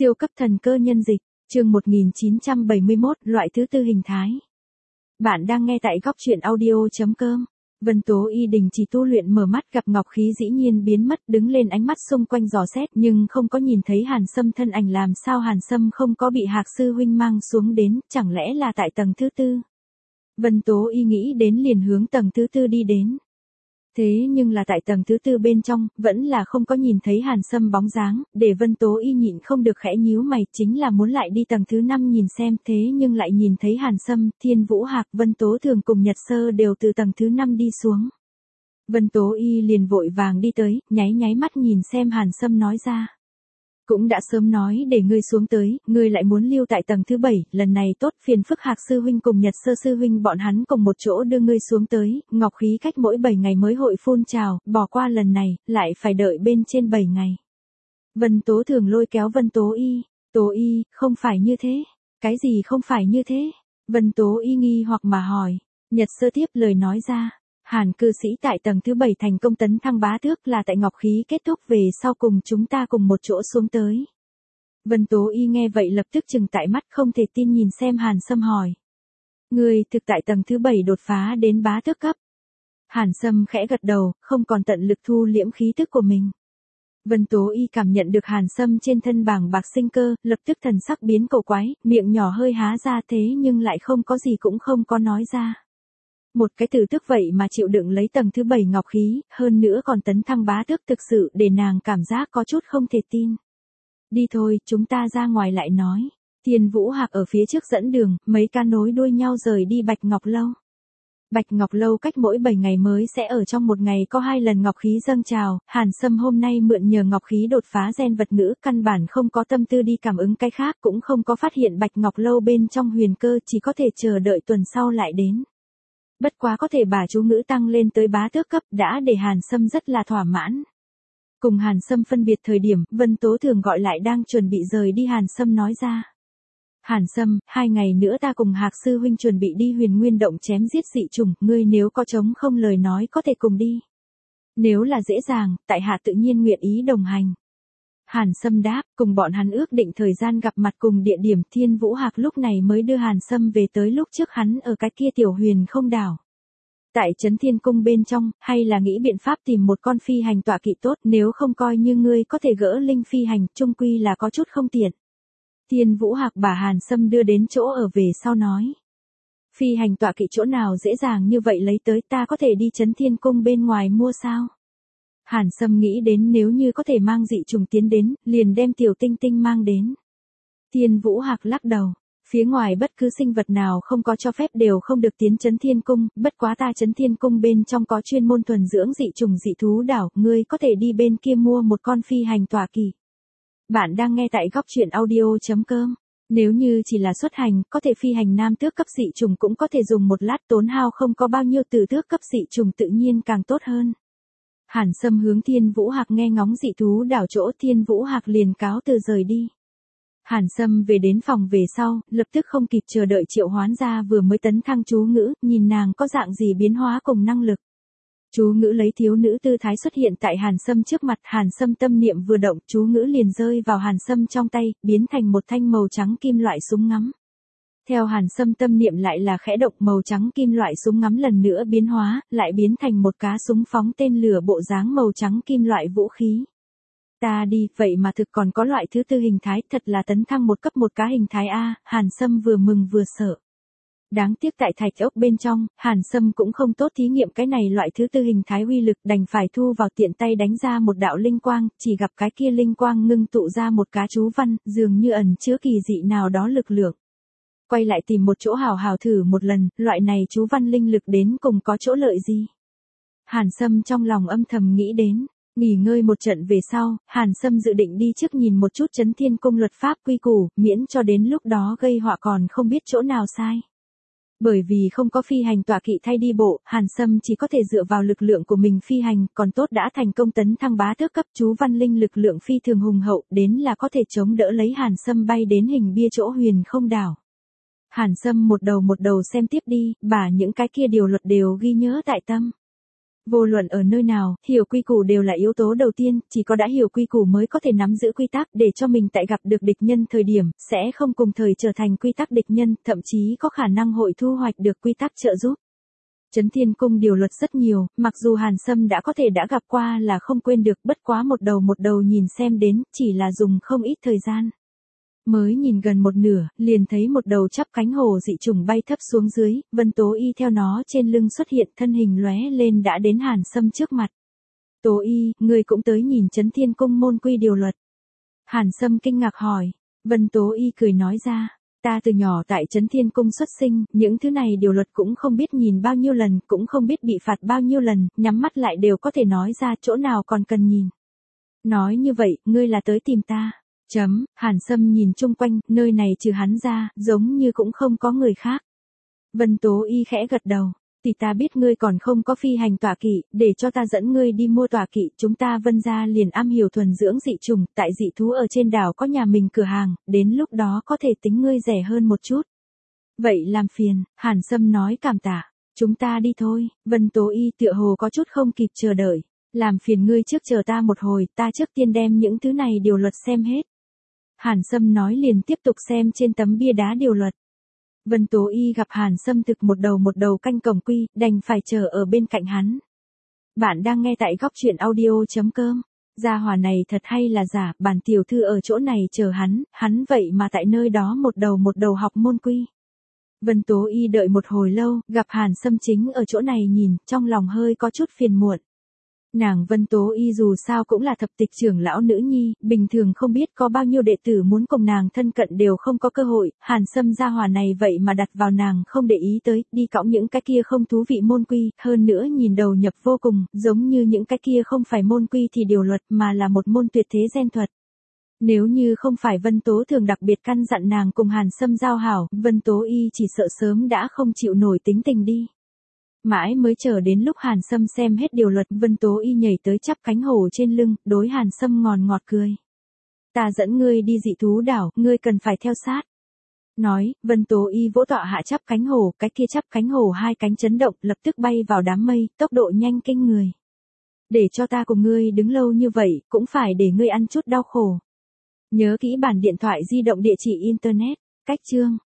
Siêu cấp thần cơ nhân dịch, chương 1971, loại thứ tư hình thái. Bạn đang nghe tại góc truyện audio.com. Vân Tố Y đình chỉ tu luyện, mở mắt gặp ngọc khí dĩ nhiên biến mất, đứng lên ánh mắt xung quanh dò xét nhưng không có nhìn thấy Hàn Sâm thân ảnh. Làm sao Hàn Sâm không có bị Hạc sư huynh mang xuống đến, chẳng lẽ là tại tầng thứ tư? Vân Tố Y nghĩ đến liền hướng tầng thứ tư đi đến. Thế nhưng là tại tầng thứ tư bên trong, vẫn là không có nhìn thấy Hàn Sâm bóng dáng, để Vân Tố Y nhịn không được khẽ nhíu mày, chính là muốn lại đi tầng thứ 5 nhìn xem, thế nhưng lại nhìn thấy Hàn Sâm, Thiên Vũ Hạc, Vân Tố Thường cùng Nhật Sơ đều từ tầng thứ 5 đi xuống. Vân Tố Y liền vội vàng đi tới, nháy mắt nhìn xem Hàn Sâm nói ra. Cũng đã sớm nói để ngươi xuống tới, ngươi lại muốn lưu tại tầng thứ 7, lần này tốt phiền phức Hạc sư huynh cùng Nhật Sơ sư huynh bọn hắn cùng một chỗ đưa ngươi xuống tới, ngọc khí cách mỗi 7 ngày mới hội phun trào, bỏ qua lần này, lại phải đợi bên trên 7 ngày. Vân Tố Thường lôi kéo Vân Tố Y, không phải như thế. Cái gì không phải như thế? Vân Tố Y nghi hoặc mà hỏi. Nhật Sơ tiếp lời nói ra. Hàn cư sĩ tại tầng thứ 7 thành công tấn thăng bá tước, là tại ngọc khí kết thúc về sau cùng chúng ta cùng một chỗ xuống tới. Vân Tố Y nghe vậy lập tức trừng tại mắt, không thể tin nhìn xem Hàn Sâm hỏi. Người thực tại tầng thứ 7 đột phá đến bá tước cấp. Hàn Sâm khẽ gật đầu, không còn tận lực thu liễm khí tức của mình. Vân Tố Y cảm nhận được Hàn Sâm trên thân bảng bạc sinh cơ, lập tức thần sắc biến cổ quái, miệng nhỏ hơi há ra, thế nhưng lại không có gì cũng không có nói ra. Một cái tử tước vậy mà chịu đựng lấy tầng thứ 7 ngọc khí, hơn nữa còn tấn thăng bá tước, thực sự để nàng cảm giác có chút không thể tin. Đi thôi, chúng ta ra ngoài lại nói. Thiên Vũ Hạc ở phía trước dẫn đường, mấy ca nối đuôi nhau rời đi Bạch Ngọc Lâu. Bạch Ngọc Lâu cách mỗi 7 ngày mới sẽ ở trong một ngày có 2 lần ngọc khí dâng trào, Hàn Sâm hôm nay mượn nhờ ngọc khí đột phá gen vật ngữ, căn bản không có tâm tư đi cảm ứng cái khác, cũng không có phát hiện Bạch Ngọc Lâu bên trong huyền cơ, chỉ có thể chờ đợi tuần sau lại đến. Bất quá có thể bà chú ngữ tăng lên tới bá tước cấp đã để Hàn Sâm rất là thỏa mãn. Cùng Hàn Sâm phân biệt thời điểm, Vân Tố Thường gọi lại đang chuẩn bị rời đi Hàn Sâm nói ra. Hàn Sâm, 2 ngày nữa ta cùng Hạc sư huynh chuẩn bị đi Huyền Nguyên động chém giết dị trùng, ngươi nếu có trống không lời nói có thể cùng đi. Nếu là dễ dàng, tại hạ tự nhiên nguyện ý đồng hành. Hàn Sâm đáp, cùng bọn hắn ước định thời gian gặp mặt cùng địa điểm. Thiên Vũ Hạc lúc này mới đưa Hàn Sâm về tới lúc trước hắn ở cái kia tiểu huyền không đảo. Tại Trấn Thiên Cung bên trong, hay là nghĩ biện pháp tìm một con phi hành tọa kỵ tốt, nếu không coi như ngươi có thể gỡ linh phi hành, chung quy là có chút không tiện. Thiên Vũ Hạc bà Hàn Sâm đưa đến chỗ ở về sau nói. Phi hành tọa kỵ chỗ nào dễ dàng như vậy lấy tới, ta có thể đi Trấn Thiên Cung bên ngoài mua sao? Hàn Sâm nghĩ đến nếu như có thể mang dị trùng tiến đến, liền đem tiểu tinh tinh mang đến. Thiên Vũ Hạc lắc đầu. Phía ngoài bất cứ sinh vật nào không có cho phép đều không được tiến Trấn Thiên Cung, bất quá ta Trấn Thiên Cung bên trong có chuyên môn thuần dưỡng dị trùng dị thú đảo, ngươi có thể đi bên kia mua một con phi hành tọa kỵ. Bạn đang nghe tại góc truyện audio.com. Nếu như chỉ là xuất hành, có thể phi hành nam tước cấp dị trùng cũng có thể dùng một lát, tốn hao không có bao nhiêu, tử tước cấp dị trùng tự nhiên càng tốt hơn. Hàn Sâm hướng Thiên Vũ Hạc nghe ngóng dị thú đảo chỗ, Thiên Vũ Hạc liền cáo từ rời đi. Hàn Sâm về đến phòng về sau, lập tức không kịp chờ đợi triệu hoán ra vừa mới tấn thăng chú ngữ, nhìn nàng có dạng gì biến hóa cùng năng lực. Chú ngữ lấy thiếu nữ tư thái xuất hiện tại Hàn Sâm trước mặt, Hàn Sâm tâm niệm vừa động, chú ngữ liền rơi vào Hàn Sâm trong tay, biến thành một thanh màu trắng kim loại súng ngắm. Theo Hàn Sâm tâm niệm lại là khẽ động, màu trắng kim loại súng ngắm lần nữa biến hóa, lại biến thành một cá súng phóng tên lửa bộ dáng màu trắng kim loại vũ khí. Ta đi, vậy mà thực còn có loại thứ tư hình thái, thật là tấn thăng một cấp một cá hình thái A, Hàn Sâm vừa mừng vừa sợ. Đáng tiếc tại thạch ốc bên trong, Hàn Sâm cũng không tốt thí nghiệm cái này loại thứ tư hình thái uy lực, đành phải thu vào tiện tay đánh ra một đạo linh quang, chỉ gặp cái kia linh quang ngưng tụ ra một cá chú văn, dường như ẩn chứa kỳ dị nào đó lực lượng. Quay lại tìm một chỗ hào hào thử một lần, loại này chú văn linh lực đến cùng có chỗ lợi gì? Hàn Sâm trong lòng âm thầm nghĩ đến. Nghỉ ngơi một trận về sau, Hàn Sâm dự định đi trước nhìn một chút Trấn Thiên Cung luật pháp quy củ, miễn cho đến lúc đó gây họa còn không biết chỗ nào sai. Bởi vì không có phi hành tọa kỵ thay đi bộ, Hàn Sâm chỉ có thể dựa vào lực lượng của mình phi hành, còn tốt đã thành công tấn thăng bá tước cấp, chú văn linh lực lượng phi thường hùng hậu, đến là có thể chống đỡ lấy Hàn Sâm bay đến hình bia chỗ huyền không đảo. Hàn Sâm một đầu xem tiếp đi, bà những cái kia điều luật đều ghi nhớ tại tâm. Vô luận ở nơi nào, hiểu quy củ đều là yếu tố đầu tiên, chỉ có đã hiểu quy củ mới có thể nắm giữ quy tắc để cho mình tại gặp được địch nhân thời điểm, sẽ không cùng thời trở thành quy tắc địch nhân, thậm chí có khả năng hội thu hoạch được quy tắc trợ giúp. Chấn Thiên Cung điều luật rất nhiều, mặc dù Hàn Sâm đã có thể đã gặp qua là không quên được, bất quá một đầu nhìn xem đến, chỉ là dùng không ít thời gian. Mới nhìn gần một nửa, liền thấy một đầu chắp cánh hổ dị chủng bay thấp xuống dưới, Vân Tố Y theo nó trên lưng xuất hiện, thân hình lóe lên đã đến Hàn Sâm trước mặt. Tố Y, ngươi cũng tới nhìn Chấn Thiên Cung môn quy điều luật. Hàn Sâm kinh ngạc hỏi. Vân Tố Y cười nói ra, ta từ nhỏ tại Chấn Thiên Cung xuất sinh, những thứ này điều luật cũng không biết nhìn bao nhiêu lần, cũng không biết bị phạt bao nhiêu lần, nhắm mắt lại đều có thể nói ra chỗ nào còn cần nhìn. Nói như vậy, ngươi là tới tìm ta. Hàn Sâm nhìn chung quanh, nơi này trừ hắn ra, giống như cũng không có người khác. Vân Tố Y khẽ gật đầu. Thì ta biết ngươi còn không có phi hành tọa kỵ, để cho ta dẫn ngươi đi mua tọa kỵ, chúng ta Vân gia liền am hiểu thuần dưỡng dị trùng, tại dị thú ở trên đảo có nhà mình cửa hàng, đến lúc đó có thể tính ngươi rẻ hơn một chút. Vậy làm phiền, Hàn Sâm nói cảm tạ, chúng ta đi thôi. Vân Tố Y tựa hồ có chút không kịp chờ đợi, làm phiền ngươi trước chờ ta một hồi, ta trước tiên đem những thứ này điều luật xem hết. Hàn Sâm nói liền tiếp tục xem trên tấm bia đá điều luật. Vân Tố Y gặp Hàn Sâm thực một đầu canh cổng quy, đành phải chờ ở bên cạnh hắn. Bạn đang nghe tại góc truyện audio.com. Gia hỏa này thật hay là giả, bản tiểu thư ở chỗ này chờ hắn vậy mà tại nơi đó một đầu học môn quy. Vân Tố Y đợi một hồi lâu, gặp Hàn Sâm chính ở chỗ này nhìn, trong lòng hơi có chút phiền muộn. Nàng Vân Tố Y dù sao cũng là thập tịch trưởng lão nữ nhi, bình thường không biết có bao nhiêu đệ tử muốn cùng nàng thân cận đều không có cơ hội, Hàn Sâm gia hỏa này vậy mà đặt vào nàng không để ý tới, đi cõng những cái kia không thú vị môn quy, hơn nữa nhìn đầu nhập vô cùng, giống như những cái kia không phải môn quy thì điều luật mà là một môn tuyệt thế gen thuật. Nếu như không phải Vân Tố thường đặc biệt căn dặn nàng cùng Hàn Sâm giao hảo, Vân Tố Y chỉ sợ sớm đã không chịu nổi tính tình đi. Mãi mới chờ đến lúc Hàn Sâm xem hết điều luật, Vân Tố Y nhảy tới chắp cánh hổ trên lưng, đối Hàn Sâm ngọt cười. Ta dẫn ngươi đi dị thú đảo, ngươi cần phải theo sát. Nói, Vân Tố Y vỗ tọa hạ chắp cánh hổ, cái kia chắp cánh hổ hai cánh chấn động, lập tức bay vào đám mây, tốc độ nhanh kinh người. Để cho ta cùng ngươi đứng lâu như vậy, cũng phải để ngươi ăn chút đau khổ. Nhớ kỹ bản điện thoại di động địa chỉ internet, cách chương.